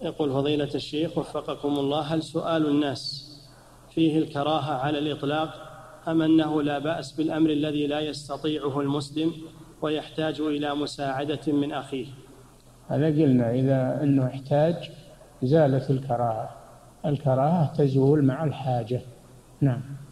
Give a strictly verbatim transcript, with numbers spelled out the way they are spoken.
يقول فضيلة الشيخ وفقكم الله، هل سؤال الناس فيه الكراهة على الإطلاق، أم أنه لا بأس بالأمر الذي لا يستطيعه المسلم ويحتاج إلى مساعدة من أخيه؟ هذا قلنا إذا أنه احتاج زالت الكراهة، الكراهة تزول مع الحاجة. نعم.